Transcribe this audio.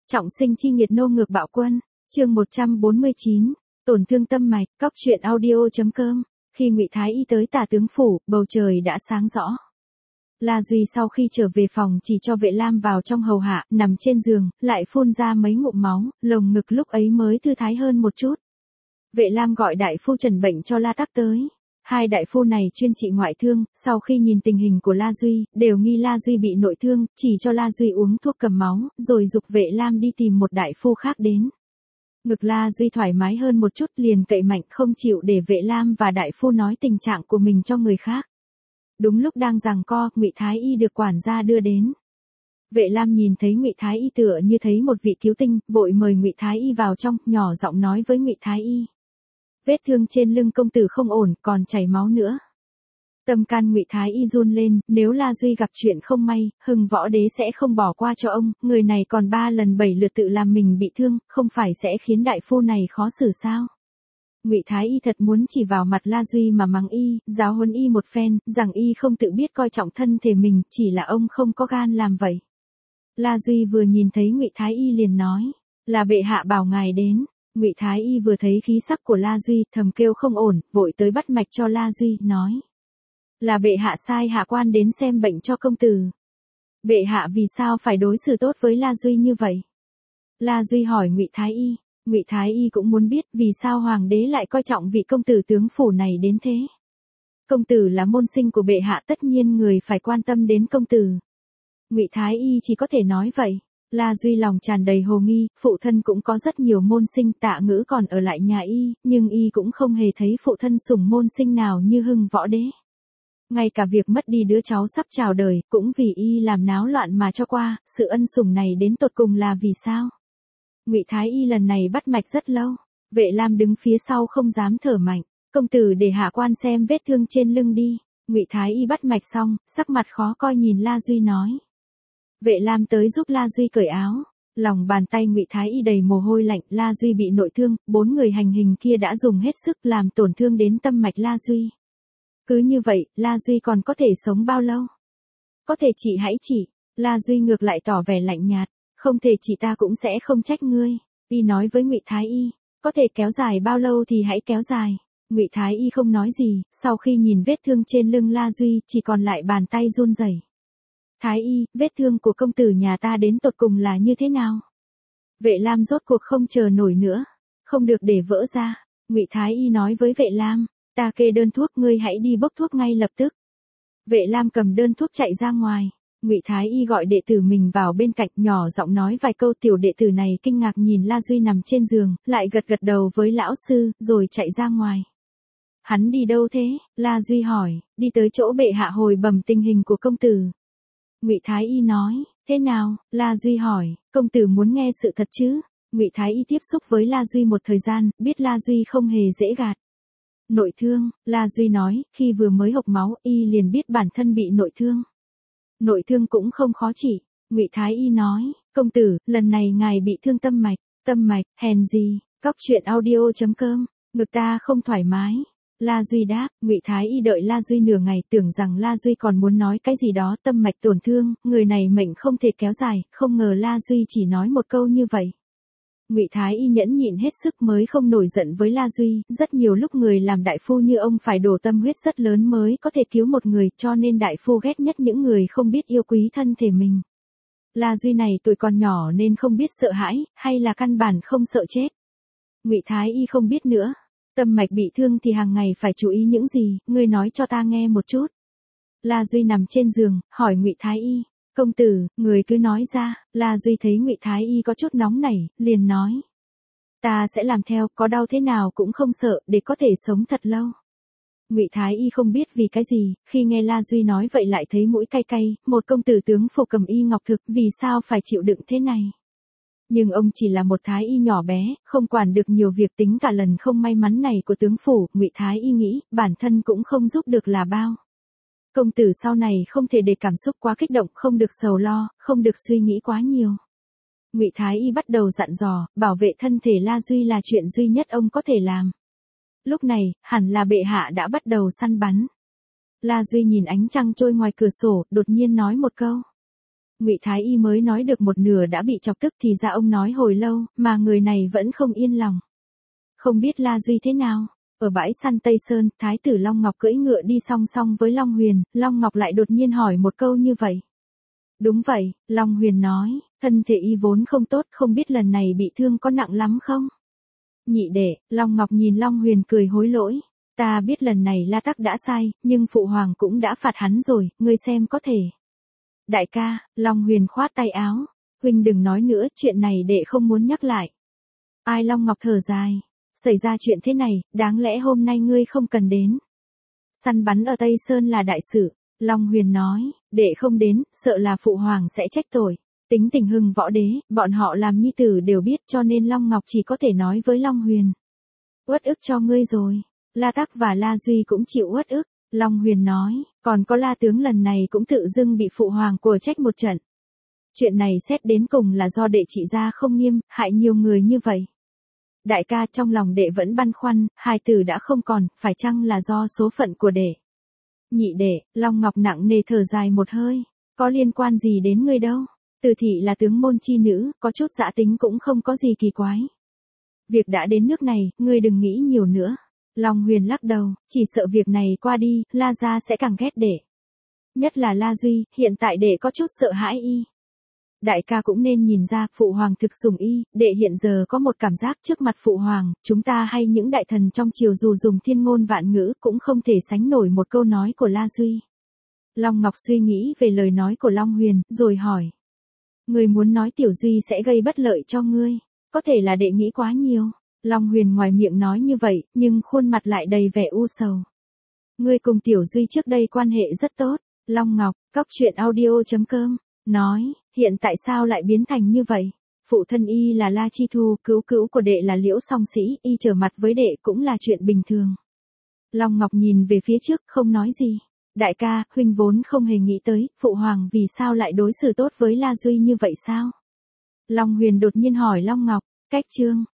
Trọng sinh chi nghiệt nô ngược bạo quân, chương 149, tổn thương tâm mạch, cóc truyện audio.com. Khi Ngụy Thái Y tới Tả tướng phủ, bầu trời đã sáng rõ. La Duy sau khi trở về phòng chỉ cho Vệ Lam vào trong hầu hạ, nằm trên giường, lại phun ra mấy ngụm máu, lồng ngực lúc ấy mới thư thái hơn một chút. Vệ Lam gọi đại phu trần bệnh cho La Tắc tới. Hai đại phu này chuyên trị ngoại thương, sau khi nhìn tình hình của La Duy, đều nghi La Duy bị nội thương, chỉ cho La Duy uống thuốc cầm máu, rồi giục Vệ Lam đi tìm một đại phu khác đến. Ngực La Duy thoải mái hơn một chút, liền cậy mạnh không chịu để Vệ Lam và đại phu nói tình trạng của mình cho người khác. Đúng lúc đang giằng co, Ngụy Thái Y được quản gia đưa đến. Vệ Lam nhìn thấy Ngụy Thái Y tựa như thấy một vị cứu tinh, vội mời Ngụy Thái Y vào trong, nhỏ giọng nói với Ngụy Thái Y. Vết thương trên lưng công tử không ổn, còn chảy máu nữa. Tâm can Ngụy Thái Y run lên, nếu La Duy gặp chuyện không may, Hưng Võ Đế sẽ không bỏ qua cho ông, người này còn 3 lần 7 lượt tự làm mình bị thương, không phải sẽ khiến đại phu này khó xử sao? Ngụy Thái Y thật muốn chỉ vào mặt La Duy mà mắng y, giáo huấn y một phen, rằng y không tự biết coi trọng thân thể mình, chỉ là ông không có gan làm vậy. La Duy vừa nhìn thấy Ngụy Thái Y liền nói, là bệ hạ bảo ngài đến. Ngụy Thái Y vừa thấy khí sắc của La Duy, thầm kêu không ổn, vội tới bắt mạch cho La Duy, nói. Là bệ hạ sai hạ quan đến xem bệnh cho công tử. Bệ hạ vì sao phải đối xử tốt với La Duy như vậy? La Duy hỏi Ngụy Thái Y. Ngụy Thái Y cũng muốn biết vì sao hoàng đế lại coi trọng vị công tử tướng phủ này đến thế. Công tử là môn sinh của bệ hạ, tất nhiên người phải quan tâm đến công tử. Ngụy Thái Y chỉ có thể nói vậy. La Duy lòng tràn đầy hồ nghi, phụ thân cũng có rất nhiều môn sinh, Tạ Ngữ còn ở lại nhà y, nhưng y cũng không hề thấy phụ thân sủng môn sinh nào như Hưng Võ Đế. Ngay cả việc mất đi đứa cháu sắp chào đời, cũng vì y làm náo loạn mà cho qua, sự ân sủng này đến tột cùng là vì sao? Ngụy Thái Y lần này bắt mạch rất lâu, Vệ Lam đứng phía sau không dám thở mạnh, công tử để hạ quan xem vết thương trên lưng đi. Ngụy Thái Y bắt mạch xong, sắc mặt khó coi nhìn La Duy nói. Vệ Lam tới giúp La Duy cởi áo, lòng bàn tay Ngụy Thái Y đầy mồ hôi lạnh. La Duy bị nội thương, 4 người hành hình kia đã dùng hết sức làm tổn thương đến tâm mạch La Duy. Cứ như vậy, La Duy còn có thể sống bao lâu? Có thể chị hãy chỉ. La Duy ngược lại tỏ vẻ lạnh nhạt, không thể chị ta cũng sẽ không trách ngươi. Y nói với Ngụy Thái Y, có thể kéo dài bao lâu thì hãy kéo dài. Ngụy Thái Y không nói gì, sau khi nhìn vết thương trên lưng La Duy, chỉ còn lại bàn tay run rẩy. Thái Y, vết thương của công tử nhà ta đến tột cùng là như thế nào? Vệ Lam rốt cuộc không chờ nổi nữa, không được để vỡ ra. Ngụy Thái Y nói với Vệ Lam, ta kê đơn thuốc, ngươi hãy đi bốc thuốc ngay lập tức. Vệ Lam cầm đơn thuốc chạy ra ngoài. Ngụy Thái Y gọi đệ tử mình vào bên cạnh, nhỏ giọng nói vài câu. Tiểu đệ tử này kinh ngạc nhìn La Duy nằm trên giường, lại gật gật đầu với lão sư, rồi chạy ra ngoài. Hắn đi đâu thế? La Duy hỏi. Đi tới chỗ bệ hạ hồi bẩm tình hình của công tử. Ngụy Thái Y nói, thế nào? La Duy hỏi, công tử muốn nghe sự thật chứ? Ngụy Thái Y tiếp xúc với La Duy một thời gian, biết La Duy không hề dễ gạt. Nội thương, La Duy nói, khi vừa mới hộc máu, y liền biết bản thân bị nội thương. Nội thương cũng không khó trị. Ngụy Thái Y nói, công tử, lần này ngài bị thương tâm mạch, hèn gì? Cóc truyện audio.com, ngực ta không thoải mái. La Duy đáp. Ngụy Thái Y đợi La Duy nửa ngày, tưởng rằng La Duy còn muốn nói cái gì đó, tâm mạch tổn thương, người này mệnh không thể kéo dài, không ngờ La Duy chỉ nói một câu như vậy. Ngụy Thái Y nhẫn nhịn hết sức mới không nổi giận với La Duy, rất nhiều lúc người làm đại phu như ông phải đổ tâm huyết rất lớn mới có thể cứu một người, cho nên đại phu ghét nhất những người không biết yêu quý thân thể mình. La Duy này tuổi còn nhỏ nên không biết sợ hãi, hay là căn bản không sợ chết. Ngụy Thái Y không biết nữa. Tâm mạch bị thương thì hàng ngày phải chú ý những gì, ngươi nói cho ta nghe một chút. La Duy nằm trên giường, hỏi Ngụy Thái Y, công tử, người cứ nói ra. La Duy thấy Ngụy Thái Y có chút nóng nảy, liền nói. Ta sẽ làm theo, có đau thế nào cũng không sợ, để có thể sống thật lâu. Ngụy Thái Y không biết vì cái gì, khi nghe La Duy nói vậy lại thấy mũi cay cay, một công tử tướng phủ cầm y ngọc thực, vì sao phải chịu đựng thế này? Nhưng ông chỉ là một Thái Y nhỏ bé, không quản được nhiều việc, tính cả lần không may mắn này của tướng phủ. Ngụy Thái Y nghĩ, bản thân cũng không giúp được là bao. Công tử sau này không thể để cảm xúc quá kích động, không được sầu lo, không được suy nghĩ quá nhiều. Ngụy Thái Y bắt đầu dặn dò, bảo vệ thân thể La Duy là chuyện duy nhất ông có thể làm. Lúc này, hẳn là bệ hạ đã bắt đầu săn bắn. La Duy nhìn ánh trăng trôi ngoài cửa sổ, đột nhiên nói một câu. Ngụy Thái Y mới nói được một nửa đã bị chọc tức, thì ra ông nói hồi lâu, mà người này vẫn không yên lòng. Không biết La Duy thế nào? Ở bãi săn Tây Sơn, Thái tử Long Ngọc cưỡi ngựa đi song song với Long Huyền, Long Ngọc lại đột nhiên hỏi một câu như vậy. Đúng vậy, Long Huyền nói, thân thể y vốn không tốt, không biết lần này bị thương có nặng lắm không? Nhị đệ, Long Ngọc nhìn Long Huyền cười hối lỗi. Ta biết lần này La Tắc đã sai, nhưng Phụ Hoàng cũng đã phạt hắn rồi, ngươi xem có thể. Đại ca, Long Huyền khoát tay áo. Huynh đừng nói nữa, chuyện này đệ không muốn nhắc lại. Ai? Long Ngọc thở dài. Xảy ra chuyện thế này, đáng lẽ hôm nay ngươi không cần đến. Săn bắn ở Tây Sơn là đại sự. Long Huyền nói, đệ không đến, sợ là Phụ Hoàng sẽ trách tội. Tính tình Hưng Võ Đế, bọn họ làm nhi tử đều biết, cho nên Long Ngọc chỉ có thể nói với Long Huyền. Uất ức cho ngươi rồi. La Tắc và La Duy cũng chịu uất ức. Long Huyền nói, còn có La Tướng lần này cũng tự dưng bị Phụ Hoàng của trách một trận. Chuyện này xét đến cùng là do đệ trị gia không nghiêm, hại nhiều người như vậy. Đại ca, trong lòng đệ vẫn băn khoăn, hài tử đã không còn, phải chăng là do số phận của đệ? Nhị đệ, Long Ngọc nặng nề thở dài một hơi, có liên quan gì đến ngươi đâu. Từ thị là tướng môn chi nữ, có chút dã tính cũng không có gì kỳ quái. Việc đã đến nước này, ngươi đừng nghĩ nhiều nữa. Long Huyền lắc đầu, chỉ sợ việc này qua đi, La gia sẽ càng ghét đệ. Nhất là La Duy, hiện tại đệ có chút sợ hãi y. Đại ca cũng nên nhìn ra, Phụ Hoàng thực sủng y, đệ hiện giờ có một cảm giác trước mặt Phụ Hoàng, chúng ta hay những đại thần trong triều dù dùng thiên ngôn vạn ngữ cũng không thể sánh nổi một câu nói của La Duy. Long Ngọc suy nghĩ về lời nói của Long Huyền, rồi hỏi. Ngươi muốn nói Tiểu Duy sẽ gây bất lợi cho ngươi, có thể là đệ nghĩ quá nhiều. Long Huyền ngoài miệng nói như vậy, nhưng khuôn mặt lại đầy vẻ u sầu. Ngươi cùng Tiểu Duy trước đây quan hệ rất tốt. Long Ngọc, coctruyện.audio.com, nói, hiện tại sao lại biến thành như vậy? Phụ thân y là La Chi Thu, cứu cứu của đệ là Liễu Song Sĩ, y trở mặt với đệ cũng là chuyện bình thường. Long Ngọc nhìn về phía trước, không nói gì. Đại ca, huynh vốn không hề nghĩ tới, Phụ Hoàng vì sao lại đối xử tốt với La Duy như vậy sao? Long Huyền đột nhiên hỏi Long Ngọc, cách chương.